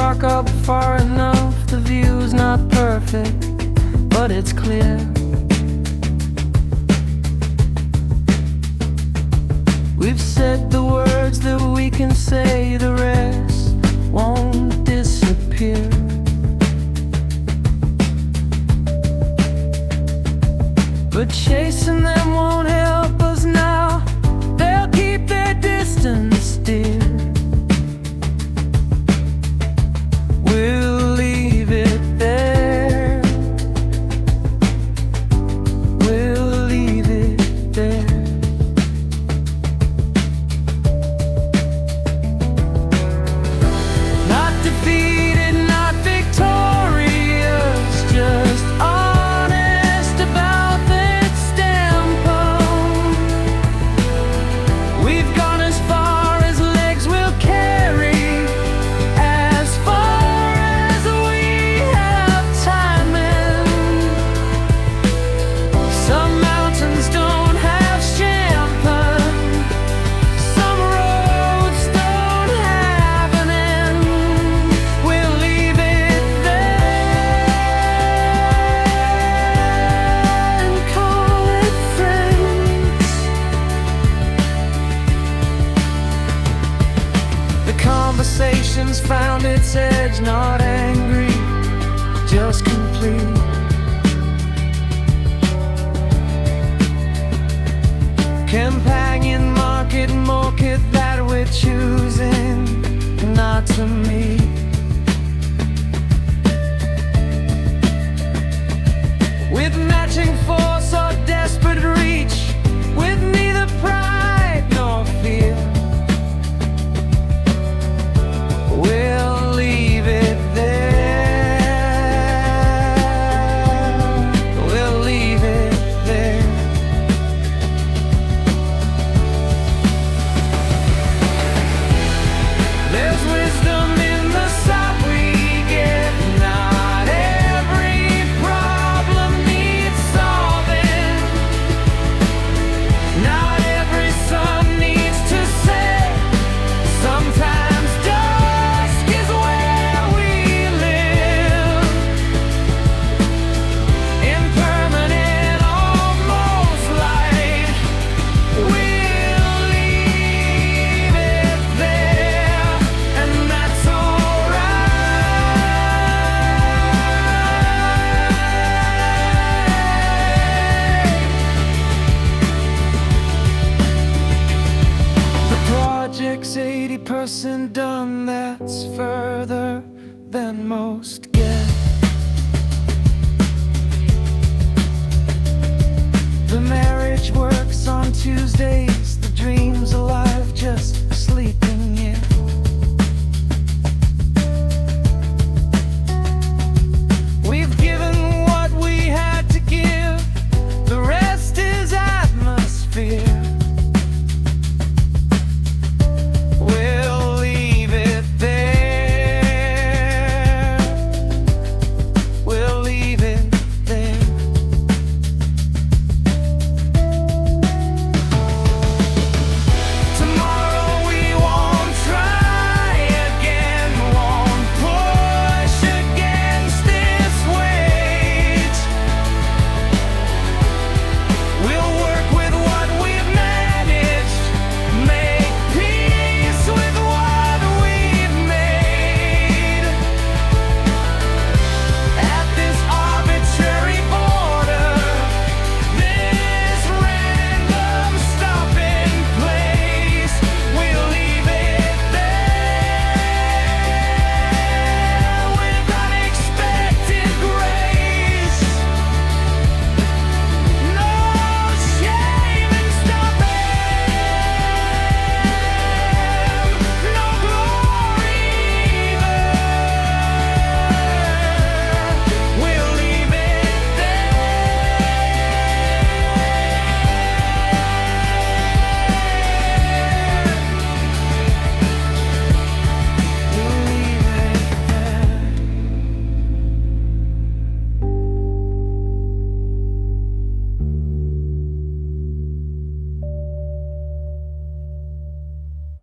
park up far enough. The view's not perfect, but it's clear. We've said the words that we can say, the rest won't disappear. But chasing them won't help us now. They'll keep their distance, dear. We'll leave it there. We'll leave it there. Not defeated, not victorious, just honest about that standpoint. We've gone as far as legs will carry, as far as we have time in. Some mountains don't have champagne, some roads don't have an end. We'll leave it there and call it friends. The conversation's found its edge, not angry, just complete. Companion market that we're choosing not to meet. With matching force or desperate reach, with neither pride nor fear. We'll leave it there. We'll leave it there. There's wisdom in the sight we get. Not every problem needs solving. Not every sun needs to set. Sometimes dusk is where we live. Impermanent, almost light. We'll leave it there, and that's alright. The project's 80% done, that's further than most